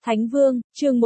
Thánh Vương, chương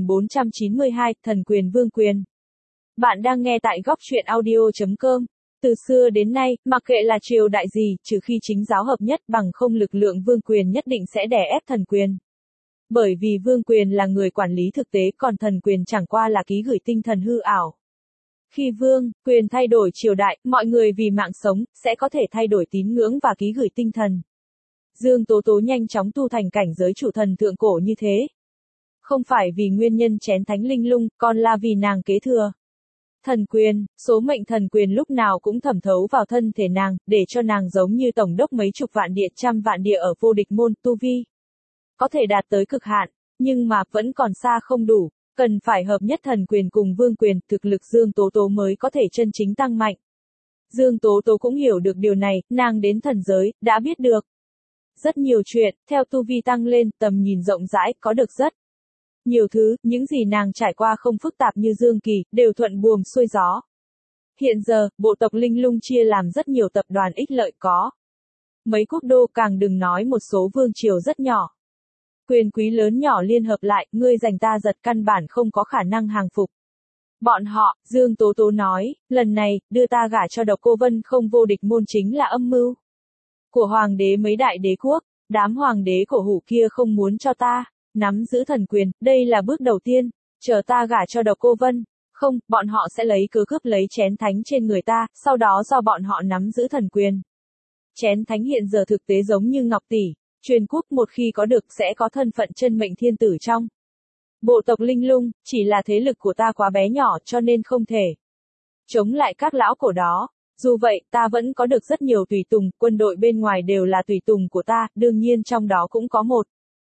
1492, Thần Quyền Vương Quyền. Bạn đang nghe tại góc truyện audio.com. Từ xưa đến nay, mặc kệ là triều đại gì, trừ khi chính giáo hợp nhất bằng không lực lượng vương quyền nhất định sẽ đè ép thần quyền. Bởi vì vương quyền là người quản lý thực tế, còn thần quyền chẳng qua là ký gửi tinh thần hư ảo. Khi vương quyền thay đổi triều đại, mọi người vì mạng sống, sẽ có thể thay đổi tín ngưỡng và ký gửi tinh thần. Dương Tố Tố nhanh chóng tu thành cảnh giới chủ thần thượng cổ như thế. Không phải vì nguyên nhân chén thánh linh lung, còn là vì nàng kế thừa. Thần quyền, số mệnh thần quyền lúc nào cũng thẩm thấu vào thân thể nàng, để cho nàng giống như tổng đốc mấy chục vạn địa trăm vạn địa ở vô địch môn, tu vi. Có thể đạt tới cực hạn, nhưng mà vẫn còn xa không đủ, cần phải hợp nhất thần quyền cùng vương quyền, thực lực Dương Tố Tố mới có thể chân chính tăng mạnh. Dương Tố Tố cũng hiểu được điều này, nàng đến thần giới, đã biết được. Rất nhiều chuyện, theo tu vi tăng lên, tầm nhìn rộng rãi, có được rất nhiều thứ, những gì nàng trải qua không phức tạp như Dương Kỳ, đều thuận buồm xuôi gió. Hiện giờ, bộ tộc Linh Lung chia làm rất nhiều tập đoàn ích lợi có. Mấy quốc đô, càng đừng nói một số vương triều rất nhỏ. Quyền quý lớn nhỏ liên hợp lại, ngươi giành ta giật căn bản không có khả năng hàng phục. Bọn họ, Dương Tố Tố nói, lần này, đưa ta gả cho Độc Cô Vân không vô địch môn chính là âm mưu của hoàng đế mấy đại đế quốc, đám hoàng đế cổ hủ kia không muốn cho ta nắm giữ thần quyền, đây là bước đầu tiên, chờ ta gả cho Độc Cô Vân, không, bọn họ sẽ lấy cớ cướp lấy chén thánh trên người ta, sau đó do bọn họ nắm giữ thần quyền. Chén thánh hiện giờ thực tế giống như ngọc tỷ, truyền quốc một khi có được sẽ có thân phận chân mệnh thiên tử trong bộ tộc Linh Lung, chỉ là thế lực của ta quá bé nhỏ cho nên không thể chống lại các lão cổ đó. Dù vậy, ta vẫn có được rất nhiều tùy tùng, quân đội bên ngoài đều là tùy tùng của ta, đương nhiên trong đó cũng có một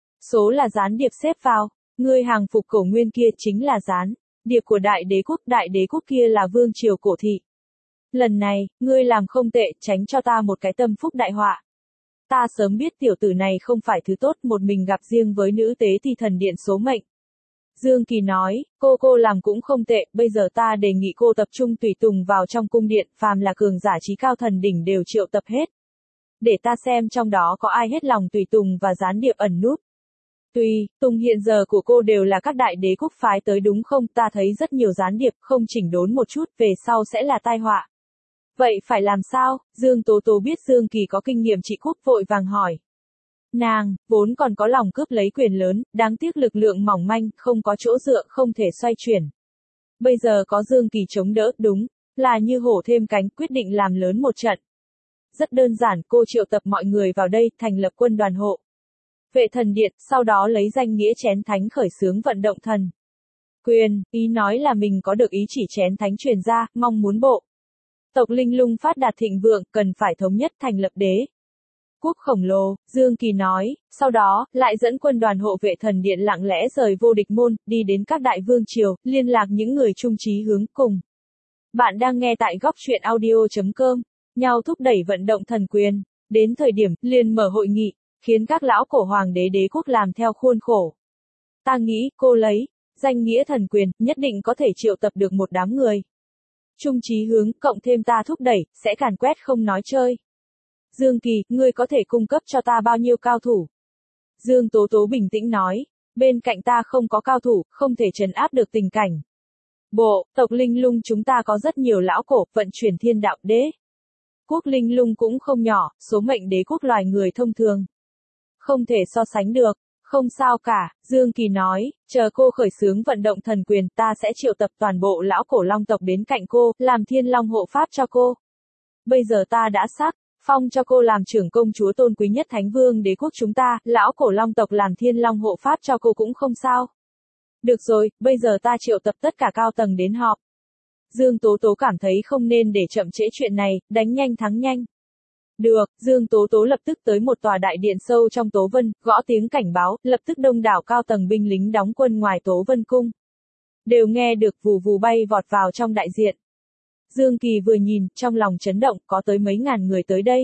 số là gián điệp xếp vào. Ngươi hàng phục cổ nguyên kia chính là gián điệp của đại đế quốc kia là vương triều cổ thị. Lần này, ngươi làm không tệ, tránh cho ta một cái tâm phúc đại họa. Ta sớm biết tiểu tử này không phải thứ tốt, một mình gặp riêng với nữ tế thì thần điện số mệnh. Dương Kỳ nói, cô làm cũng không tệ, bây giờ ta đề nghị cô tập trung tùy tùng vào trong cung điện, phàm là cường giả trí cao thần đỉnh đều triệu tập hết. Để ta xem trong đó có ai hết lòng tùy tùng và gián điệp ẩn núp. Tùy tùng hiện giờ của cô đều là các đại đế quốc phái tới đúng không, ta thấy rất nhiều gián điệp, không chỉnh đốn một chút, về sau sẽ là tai họa. Vậy phải làm sao? Dương Tố Tố biết Dương Kỳ có kinh nghiệm trị quốc vội vàng hỏi. Nàng, vốn còn có lòng cướp lấy quyền lớn, đáng tiếc lực lượng mỏng manh, không có chỗ dựa, không thể xoay chuyển. Bây giờ có Dương Kỳ chống đỡ, đúng, là như hổ thêm cánh, quyết định làm lớn một trận. Rất đơn giản, cô triệu tập mọi người vào đây, thành lập quân đoàn hộ vệ thần điện, sau đó lấy danh nghĩa chén thánh khởi xướng vận động thần quyền, ý nói là mình có được ý chỉ chén thánh truyền ra, mong muốn bộ tộc Linh Lung phát đạt thịnh vượng, cần phải thống nhất thành lập đế quốc khổng lồ. Dương Kỳ nói, sau đó, lại dẫn quân đoàn hộ vệ thần điện lặng lẽ rời vô địch môn, đi đến các đại vương triều, liên lạc những người chung chí hướng cùng. Bạn đang nghe tại góc truyện audio.com, nhau thúc đẩy vận động thần quyền, đến thời điểm, liền mở hội nghị, khiến các lão cổ hoàng đế đế quốc làm theo khuôn khổ. Ta nghĩ, cô lấy danh nghĩa thần quyền, nhất định có thể triệu tập được một đám người chung chí hướng, cộng thêm ta thúc đẩy, sẽ càn quét không nói chơi. Dương Kỳ, ngươi có thể cung cấp cho ta bao nhiêu cao thủ? Dương Tố Tố bình tĩnh nói, bên cạnh ta không có cao thủ, không thể trấn áp được tình cảnh. Bộ tộc Linh Lung chúng ta có rất nhiều lão cổ, vận chuyển thiên đạo đế quốc Linh Lung cũng không nhỏ, số mệnh đế quốc loài người thông thường không thể so sánh được. Không sao cả, Dương Kỳ nói, chờ cô khởi xướng vận động thần quyền, ta sẽ triệu tập toàn bộ lão cổ long tộc đến cạnh cô, làm thiên long hộ pháp cho cô. Bây giờ ta đã sắc phong cho cô làm trưởng công chúa tôn quý nhất Thánh Vương đế quốc chúng ta, lão cổ long tộc làm thiên long hộ pháp cho cô cũng không sao. Được rồi, bây giờ ta triệu tập tất cả cao tầng đến họp. Dương Tố Tố cảm thấy không nên để chậm trễ chuyện này, đánh nhanh thắng nhanh. Được, Dương Tố Tố lập tức tới một tòa đại điện sâu trong Tố Vân, gõ tiếng cảnh báo, lập tức đông đảo cao tầng binh lính đóng quân ngoài Tố Vân cung đều nghe được vù vù bay vọt vào trong đại diện. Dương Kỳ vừa nhìn, trong lòng chấn động, có tới mấy ngàn người tới đây.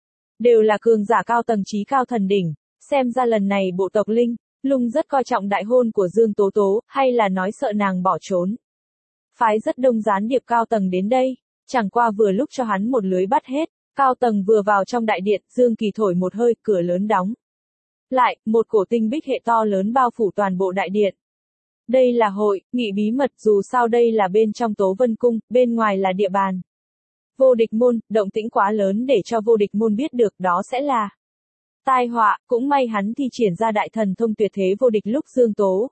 Đều là cường giả cao tầng trí cao thần đỉnh, xem ra lần này bộ tộc Linh Lung rất coi trọng đại hôn của Dương Tố Tố, hay là nói sợ nàng bỏ trốn. Phái rất đông gián điệp cao tầng đến đây, chẳng qua vừa lúc cho hắn một lưới bắt hết. Cao tầng vừa vào trong đại điện, Dương Kỳ thổi một hơi, cửa lớn đóng. Lại, một cổ tinh bích hệ to lớn bao phủ toàn bộ đại điện. Đây là hội nghị bí mật, dù sao đây là bên trong Tố Vân Cung, bên ngoài là địa bàn. Vô địch môn, động tĩnh quá lớn để cho vô địch môn biết được, đó sẽ là tai họa. Cũng may hắn thi triển ra đại thần thông tuyệt thế vô địch lúc Dương Tố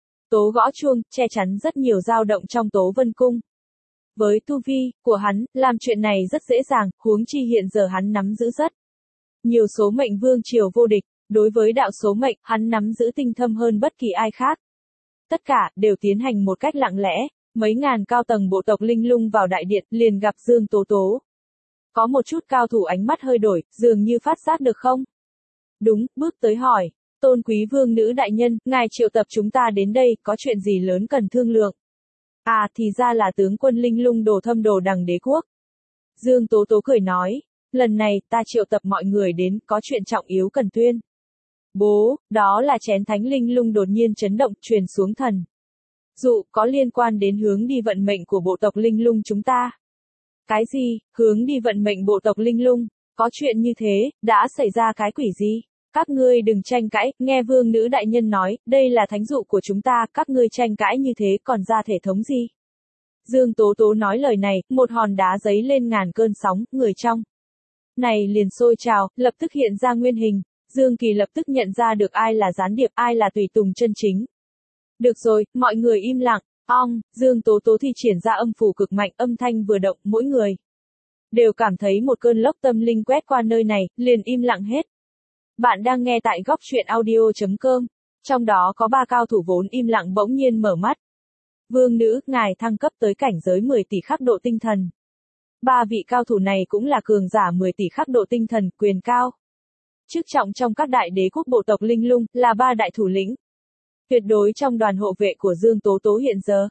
Tố gõ chuông, che chắn rất nhiều dao động trong Tố Vân Cung. Với tu vi của hắn, làm chuyện này rất dễ dàng, huống chi hiện giờ hắn nắm giữ rất nhiều số mệnh vương triều vô địch. Đối với đạo số mệnh, hắn nắm giữ tinh thâm hơn bất kỳ ai khác. Tất cả đều tiến hành một cách lặng lẽ. Mấy ngàn cao tầng bộ tộc Linh Lung vào đại điện, liền gặp Dương Tố Tố. Có một chút cao thủ ánh mắt hơi đổi, dường như phát giác được không? Đúng, bước tới hỏi. Tôn quý vương nữ đại nhân, ngài triệu tập chúng ta đến đây, có chuyện gì lớn cần thương lượng? À, thì ra là tướng quân Linh Lung Đồ Thâm Đồ Đằng Đế Quốc. Dương Tố Tố cười nói, lần này, ta triệu tập mọi người đến, có chuyện trọng yếu cần tuyên. Bố, đó là chén thánh Linh Lung đột nhiên chấn động, truyền xuống thần dụ, có liên quan đến hướng đi vận mệnh của bộ tộc Linh Lung chúng ta. Cái gì, hướng đi vận mệnh bộ tộc Linh Lung? Có chuyện như thế, đã xảy ra cái quỷ gì? Các ngươi đừng tranh cãi, nghe vương nữ đại nhân nói, đây là thánh dụ của chúng ta, các ngươi tranh cãi như thế còn ra thể thống gì? Dương Tố Tố nói lời này, một hòn đá giấy lên ngàn cơn sóng, người trong này liền sôi trào, lập tức hiện ra nguyên hình. Dương Kỳ lập tức nhận ra được ai là gián điệp, ai là tùy tùng chân chính. Được rồi, mọi người im lặng. Dương Tố Tố thi triển ra âm phủ cực mạnh, âm thanh vừa động, mỗi người đều cảm thấy một cơn lốc tâm linh quét qua nơi này, liền im lặng hết. Bạn đang nghe tại góc truyện audio.com. Trong đó có 3 cao thủ vốn im lặng bỗng nhiên mở mắt. Vương nữ, ngài thăng cấp tới cảnh giới 10 tỷ khắc độ tinh thần. 3 vị cao thủ này cũng là cường giả 10 tỷ khắc độ tinh thần, quyền cao chức trọng trong các đại đế quốc bộ tộc Linh Lung, là 3 đại thủ lĩnh tuyệt đối trong đoàn hộ vệ của Dương Tố Tố hiện giờ.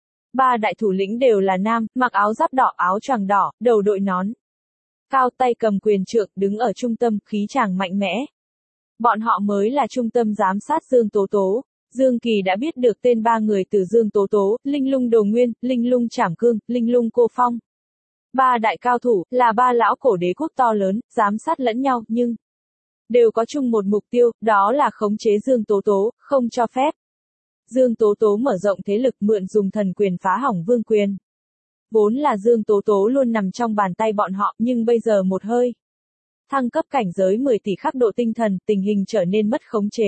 3 đại thủ lĩnh đều là nam, mặc áo giáp đỏ, áo choàng đỏ, đầu đội nón cao, tay cầm quyền trượng, đứng ở trung tâm, khí chàng mạnh mẽ. Bọn họ mới là trung tâm giám sát Dương Tố Tố. Dương Kỳ đã biết được tên 3 người từ Dương Tố Tố, Linh Lung Đồ Nguyên, Linh Lung Trảm Cương, Linh Lung Cô Phong. 3 đại cao thủ, là 3 lão cổ đế quốc to lớn, giám sát lẫn nhau, nhưng đều có chung một mục tiêu, đó là khống chế Dương Tố Tố, không cho phép Dương Tố Tố mở rộng thế lực, mượn dùng thần quyền phá hỏng vương quyền. Vốn là Dương Tố Tố luôn nằm trong bàn tay bọn họ, nhưng bây giờ một hơi thăng cấp cảnh giới 10 tỷ khắc độ tinh thần, tình hình trở nên mất khống chế.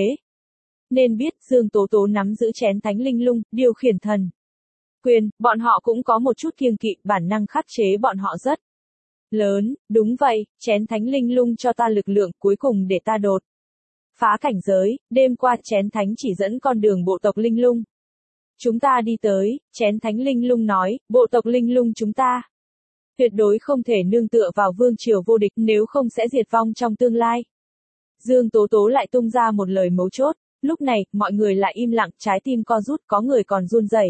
Nên biết, Dương Tố Tố nắm giữ chén thánh Linh Lung, điều khiển thần quyền, bọn họ cũng có một chút kiêng kỵ, bản năng khắc chế bọn họ rất lớn. Đúng vậy, chén thánh Linh Lung cho ta lực lượng, cuối cùng để ta đột phá cảnh giới. Đêm qua chén thánh chỉ dẫn con đường bộ tộc Linh Lung chúng ta đi tới. Chén thánh Linh Lung nói, bộ tộc Linh Lung chúng ta tuyệt đối không thể nương tựa vào vương triều vô địch, nếu không sẽ diệt vong trong tương lai. Dương Tố Tố lại tung ra một lời mấu chốt. Lúc này, mọi người lại im lặng, trái tim co rút, có người còn run rẩy.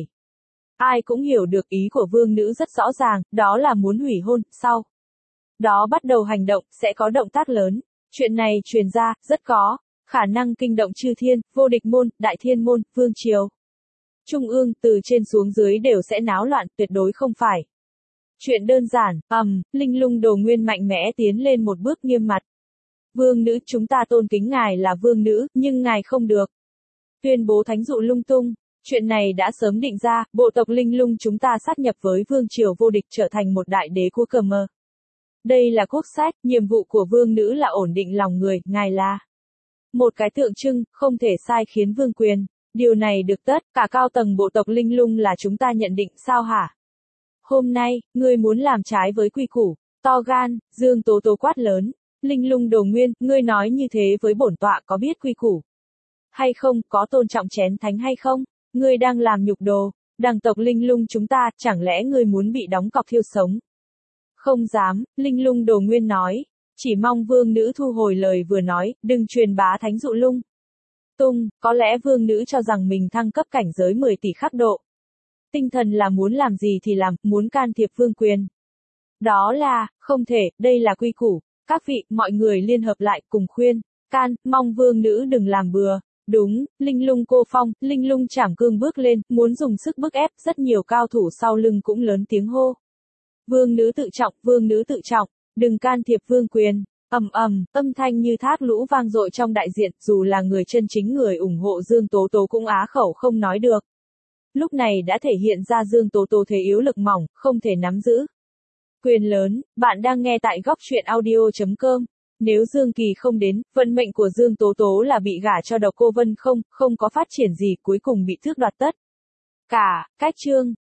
Ai cũng hiểu được ý của vương nữ rất rõ ràng, đó là muốn hủy hôn, sau đó bắt đầu hành động, sẽ có động tác lớn. Chuyện này truyền ra, rất có khả năng kinh động chư thiên, vô địch môn, đại thiên môn, vương triều trung ương, từ trên xuống dưới đều sẽ náo loạn, tuyệt đối không phải chuyện đơn giản. Linh Lung Đồ Nguyên mạnh mẽ tiến lên một bước, nghiêm mặt. Vương nữ, chúng ta tôn kính ngài là vương nữ, nhưng ngài không được tuyên bố thánh dụ lung tung. Chuyện này đã sớm định ra, bộ tộc Linh Lung chúng ta sát nhập với vương triều vô địch, trở thành một đại đế quốc cờ mờ. Đây là quốc sách, nhiệm vụ của vương nữ là ổn định lòng người, ngài là một cái tượng trưng, không thể sai khiến vương quyền. Điều này được tất cả cao tầng bộ tộc Linh Lung là chúng ta nhận định, sao hả? Hôm nay, ngươi muốn làm trái với quy củ, to gan. Dương Tố Tố quát lớn. Linh Lung Đồ Nguyên, ngươi nói như thế với bổn tọa có biết quy củ hay không, có tôn trọng chén thánh hay không? Ngươi đang làm nhục đồ đằng tộc Linh Lung chúng ta, chẳng lẽ ngươi muốn bị đóng cọc thiêu sống? Không dám. Linh Lung Đồ Nguyên nói. Chỉ mong vương nữ thu hồi lời vừa nói, đừng truyền bá thánh dụ lung tung. Có lẽ vương nữ cho rằng mình thăng cấp cảnh giới 10 tỷ khắc độ tinh thần là muốn làm gì thì làm, muốn can thiệp vương quyền. Đó là không thể, đây là quy củ. Các vị, mọi người liên hợp lại, cùng khuyên mong vương nữ đừng làm bừa. Đúng, Linh Lung Cô Phong, Linh Lung Trảm Cương bước lên, muốn dùng sức bức ép, rất nhiều cao thủ sau lưng cũng lớn tiếng hô. Vương nữ tự trọng, đừng can thiệp vương quyền. Âm thanh như thác lũ vang dội trong đại diện, dù là người chân chính người ủng hộ Dương Tố Tố cũng á khẩu không nói được. Lúc này đã thể hiện ra Dương Tố Tố thế yếu lực mỏng, không thể nắm giữ quyền lớn. Bạn đang nghe tại góc truyện audio.com. Nếu Dương Kỳ không đến, vận mệnh của Dương Tố Tố là bị gả cho Độc Cô Vân không có phát triển gì, cuối cùng bị tước đoạt tất cả. Cách chương